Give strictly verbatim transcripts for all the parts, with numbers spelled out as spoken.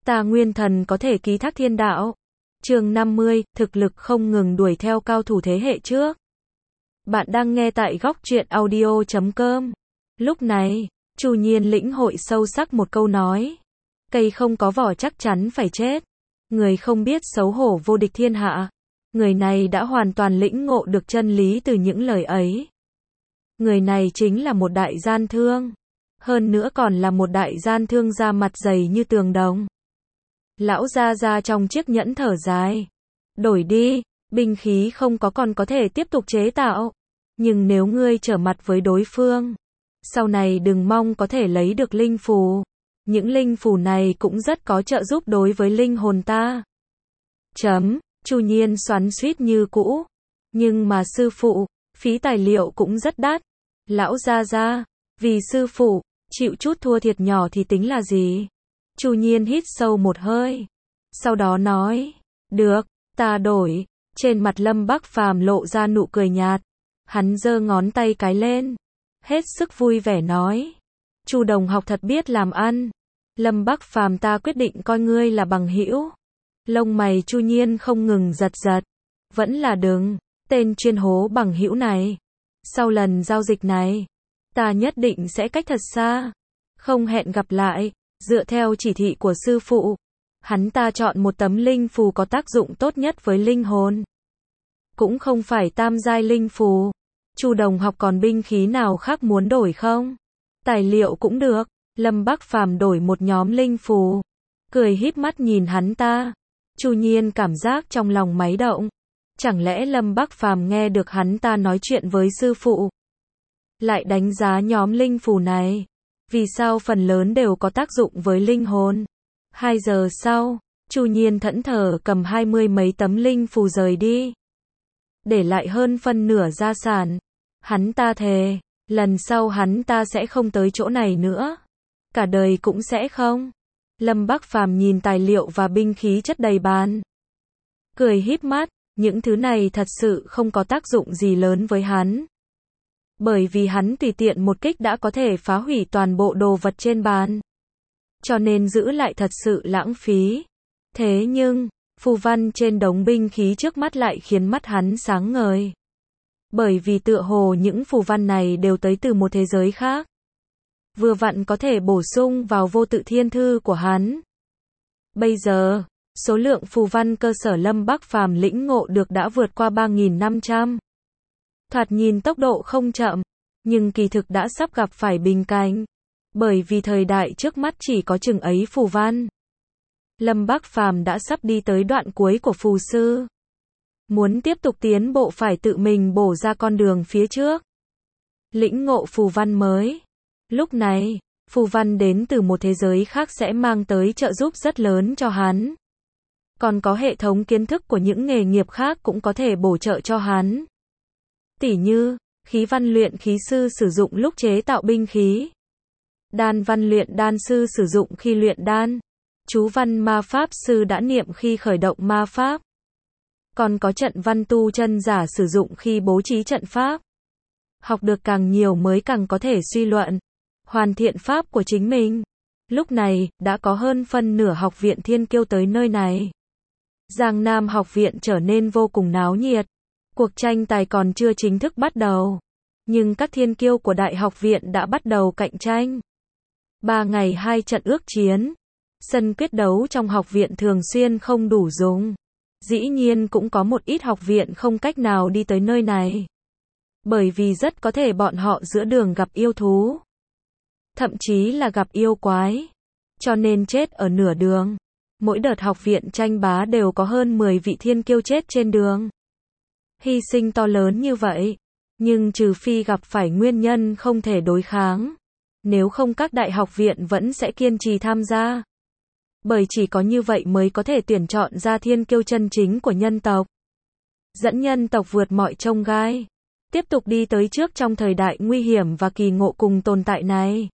Ta nguyên thần có thể ký thác thiên đạo. Chương năm mươi, thực lực không ngừng đuổi theo cao thủ thế hệ trước. Bạn đang nghe tại góc truyện audio chấm com. Lúc này, Chu Nhiên lĩnh hội sâu sắc một câu nói. Cây không có vỏ chắc chắn phải chết. Người không biết xấu hổ vô địch thiên hạ. Người này đã hoàn toàn lĩnh ngộ được chân lý từ những lời ấy. Người này chính là một đại gian thương. Hơn nữa còn là một đại gian thương da mặt dày như tường đồng. Lão gia gia trong chiếc nhẫn thở dài. Đổi đi, binh khí không có còn có thể tiếp tục chế tạo. Nhưng nếu ngươi trở mặt với đối phương, sau này đừng mong có thể lấy được linh phù. Những linh phù này cũng rất có trợ giúp đối với linh hồn ta. Chấm, Chu Nhiên xoắn xuýt như cũ. Nhưng mà sư phụ, phí tài liệu cũng rất đắt. Lão gia gia, vì sư phụ, chịu chút thua thiệt nhỏ thì tính là gì? Chu Nhiên hít sâu một hơi. Sau đó nói, được, ta đổi. Trên mặt Lâm Bắc Phàm lộ ra nụ cười nhạt. Hắn giơ ngón tay cái lên. Hết sức vui vẻ nói. Chu đồng học thật biết làm ăn. Lâm Bắc Phàm ta quyết định coi ngươi là bằng hữu. Lông mày Chu Nhiên không ngừng giật giật. Vẫn là đừng, tên chuyên hố bằng hữu này. Sau lần giao dịch này, ta nhất định sẽ cách thật xa. Không hẹn gặp lại. Dựa theo chỉ thị của sư phụ, hắn ta chọn một tấm linh phù có tác dụng tốt nhất với linh hồn. Cũng không phải tam giai linh phù. Chu đồng học còn binh khí nào khác muốn đổi không? Tài liệu cũng được. Lâm Bắc Phàm đổi một nhóm linh phù. Cười híp mắt nhìn hắn ta. Chu Nhiên cảm giác trong lòng máy động. Chẳng lẽ Lâm Bắc Phàm nghe được hắn ta nói chuyện với sư phụ, lại đánh giá nhóm linh phù này? Vì sao phần lớn đều có tác dụng với linh hồn? Hai giờ sau, Chu Nhiên thẫn thờ cầm hai mươi mấy tấm linh phù rời đi. Để lại hơn phân nửa gia sản. Hắn ta thề, lần sau hắn ta sẽ không tới chỗ này nữa. Cả đời cũng sẽ không. Lâm Bắc Phàm nhìn tài liệu và binh khí chất đầy bàn. Cười híp mắt, những thứ này thật sự không có tác dụng gì lớn với hắn. Bởi vì hắn tùy tiện một kích đã có thể phá hủy toàn bộ đồ vật trên bàn. Cho nên giữ lại thật sự lãng phí. Thế nhưng, phù văn trên đống binh khí trước mắt lại khiến mắt hắn sáng ngời. Bởi vì tựa hồ những phù văn này đều tới từ một thế giới khác. Vừa vặn có thể bổ sung vào vô tự thiên thư của hắn. Bây giờ, số lượng phù văn cơ sở Lâm Bắc Phàm lĩnh ngộ được đã vượt qua ba nghìn năm trăm. Thoạt nhìn tốc độ không chậm, nhưng kỳ thực đã sắp gặp phải bình cảnh. Bởi vì thời đại trước mắt chỉ có chừng ấy phù văn. Lâm Bắc Phàm đã sắp đi tới đoạn cuối của phù sư. Muốn tiếp tục tiến bộ phải tự mình bổ ra con đường phía trước. Lĩnh ngộ phù văn mới. Lúc này, phù văn đến từ một thế giới khác sẽ mang tới trợ giúp rất lớn cho hắn. Còn có hệ thống kiến thức của những nghề nghiệp khác cũng có thể bổ trợ cho hắn. Tỉ như, khí văn luyện khí sư sử dụng lúc chế tạo binh khí. Đan văn luyện đan sư sử dụng khi luyện đan. Chú văn ma pháp sư đã niệm khi khởi động ma pháp. Còn có trận văn tu chân giả sử dụng khi bố trí trận pháp. Học được càng nhiều mới càng có thể suy luận, hoàn thiện pháp của chính mình. Lúc này, đã có hơn phân nửa học viện Thiên Kiêu tới nơi này. Giang Nam học viện trở nên vô cùng náo nhiệt. Cuộc tranh tài còn chưa chính thức bắt đầu. Nhưng các thiên kiêu của đại học viện đã bắt đầu cạnh tranh. Ba ngày hai trận ước chiến. Sân quyết đấu trong học viện thường xuyên không đủ dùng. Dĩ nhiên cũng có một ít học viện không cách nào đi tới nơi này. Bởi vì rất có thể bọn họ giữa đường gặp yêu thú. Thậm chí là gặp yêu quái. Cho nên chết ở nửa đường. Mỗi đợt học viện tranh bá đều có hơn mười vị thiên kiêu chết trên đường. Hy sinh to lớn như vậy. Nhưng trừ phi gặp phải nguyên nhân không thể đối kháng. Nếu không các đại học viện vẫn sẽ kiên trì tham gia. Bởi chỉ có như vậy mới có thể tuyển chọn ra thiên kiêu chân chính của nhân tộc. Dẫn nhân tộc vượt mọi chông gai. Tiếp tục đi tới trước trong thời đại nguy hiểm và kỳ ngộ cùng tồn tại này.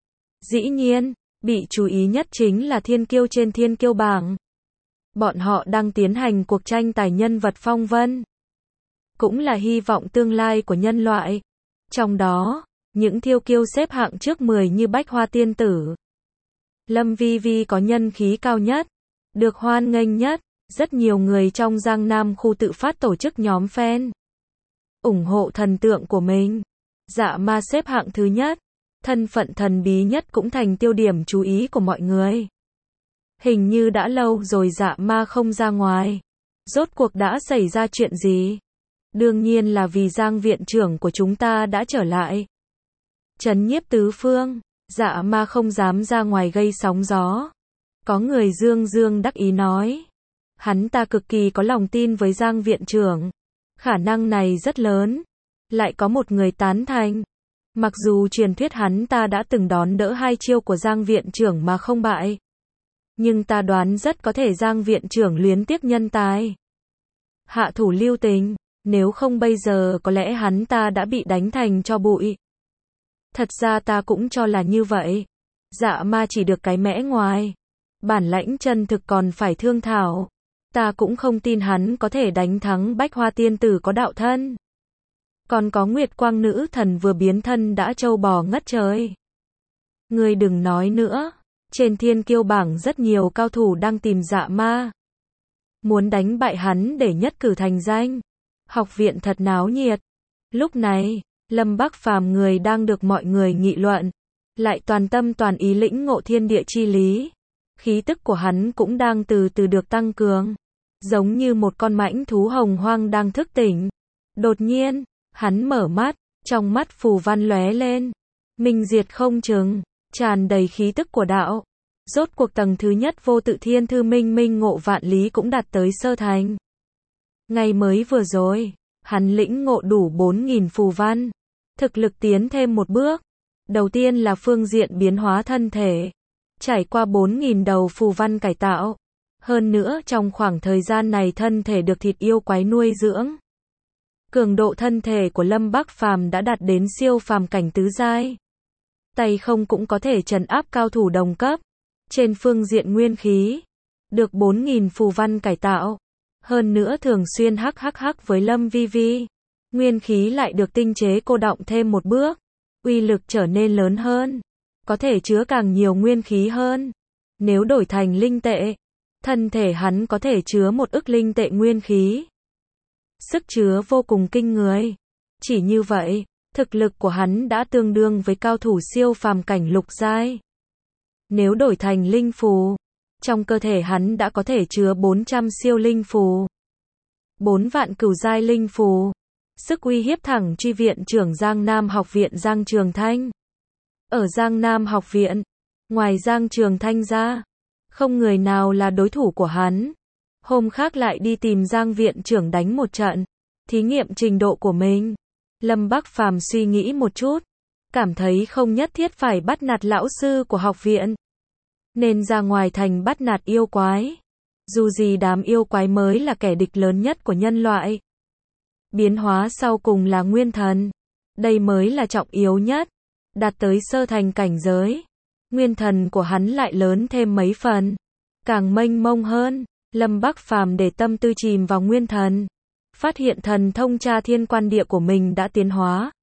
Dĩ nhiên, bị chú ý nhất chính là thiên kiêu trên thiên kiêu bảng. Bọn họ đang tiến hành cuộc tranh tài nhân vật phong vân. Cũng là hy vọng tương lai của nhân loại. Trong đó, những thiên kiêu xếp hạng trước mười như Bách Hoa Tiên Tử, Lâm Vi Vi có nhân khí cao nhất, được hoan nghênh nhất, rất nhiều người trong Giang Nam khu tự phát tổ chức nhóm fan, ủng hộ thần tượng của mình. Dạ ma xếp hạng thứ nhất, thân phận thần bí nhất cũng thành tiêu điểm chú ý của mọi người. Hình như đã lâu rồi dạ ma không ra ngoài. Rốt cuộc đã xảy ra chuyện gì? Đương nhiên là vì Giang viện trưởng của chúng ta đã trở lại. Trấn nhiếp tứ phương, dạ ma không dám ra ngoài gây sóng gió. Có người dương dương đắc ý nói. Hắn ta cực kỳ có lòng tin với Giang viện trưởng. Khả năng này rất lớn. Lại có một người tán thành. Mặc dù truyền thuyết hắn ta đã từng đón đỡ hai chiêu của Giang viện trưởng mà không bại. Nhưng ta đoán rất có thể Giang viện trưởng luyến tiếc nhân tài. Hạ thủ lưu tình, nếu không bây giờ có lẽ hắn ta đã bị đánh thành tro bụi. Thật ra ta cũng cho là như vậy. Dạ ma chỉ được cái mẽ ngoài. Bản lãnh chân thực còn phải thương thảo. Ta cũng không tin hắn có thể đánh thắng Bách Hoa tiên tử có đạo thân. Còn có Nguyệt Quang nữ thần vừa biến thân đã trâu bò ngất trời. Ngươi đừng nói nữa. Trên thiên kiêu bảng rất nhiều cao thủ đang tìm dạ ma. Muốn đánh bại hắn để nhất cử thành danh. Học viện thật náo nhiệt. Lúc này, Lâm Bắc Phàm người đang được mọi người nghị luận. Lại toàn tâm toàn ý lĩnh ngộ thiên địa chi lý. Khí tức của hắn cũng đang từ từ được tăng cường. Giống như một con mãnh thú hồng hoang đang thức tỉnh. Đột nhiên, hắn mở mắt, trong mắt phù văn lóe lên. Minh diệt không chừng, tràn đầy khí tức của đạo. Rốt cuộc tầng thứ nhất vô tự thiên thư minh minh ngộ vạn lý cũng đạt tới sơ thành. Ngày mới vừa rồi, hắn lĩnh ngộ đủ bốn nghìn phù văn. Thực lực tiến thêm một bước. Đầu tiên là phương diện biến hóa thân thể. Trải qua bốn nghìn đầu phù văn cải tạo. Hơn nữa trong khoảng thời gian này thân thể được thịt yêu quái nuôi dưỡng. Cường độ thân thể của Lâm Bắc Phàm đã đạt đến siêu phàm cảnh tứ giai. Tay không cũng có thể trấn áp cao thủ đồng cấp. Trên phương diện nguyên khí, được bốn nghìn phù văn cải tạo. Hơn nữa thường xuyên hắc hắc hắc với Lâm Vi Vi. Nguyên khí lại được tinh chế cô đọng thêm một bước. Uy lực trở nên lớn hơn. Có thể chứa càng nhiều nguyên khí hơn. Nếu đổi thành linh tệ, thân thể hắn có thể chứa một ức linh tệ nguyên khí. Sức chứa vô cùng kinh người. Chỉ như vậy, thực lực của hắn đã tương đương với cao thủ siêu phàm cảnh lục giai. Nếu đổi thành linh phù, trong cơ thể hắn đã có thể chứa bốn trăm siêu linh phù. bốn vạn cửu giai linh phù. Sức uy hiếp thẳng truy viện trưởng Giang Nam học viện Giang Trường Thanh. Ở Giang Nam học viện, ngoài Giang Trường Thanh ra, không người nào là đối thủ của hắn. Hôm khác lại đi tìm Giang viện trưởng đánh một trận, thí nghiệm trình độ của mình. Lâm Bắc Phàm suy nghĩ một chút, cảm thấy không nhất thiết phải bắt nạt lão sư của học viện, nên ra ngoài thành bắt nạt yêu quái. Dù gì đám yêu quái mới là kẻ địch lớn nhất của nhân loại. Biến hóa sau cùng là nguyên thần. Đây mới là trọng yếu nhất. Đạt tới sơ thành cảnh giới. Nguyên thần của hắn lại lớn thêm mấy phần. Càng mênh mông hơn. Lâm Bắc Phàm để tâm tư chìm vào nguyên thần. Phát hiện thần thông tra thiên quan địa của mình đã tiến hóa.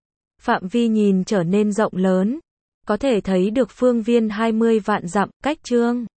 Phạm vi nhìn trở nên rộng lớn. Có thể thấy được phương viên hai mươi vạn dặm, cách trương.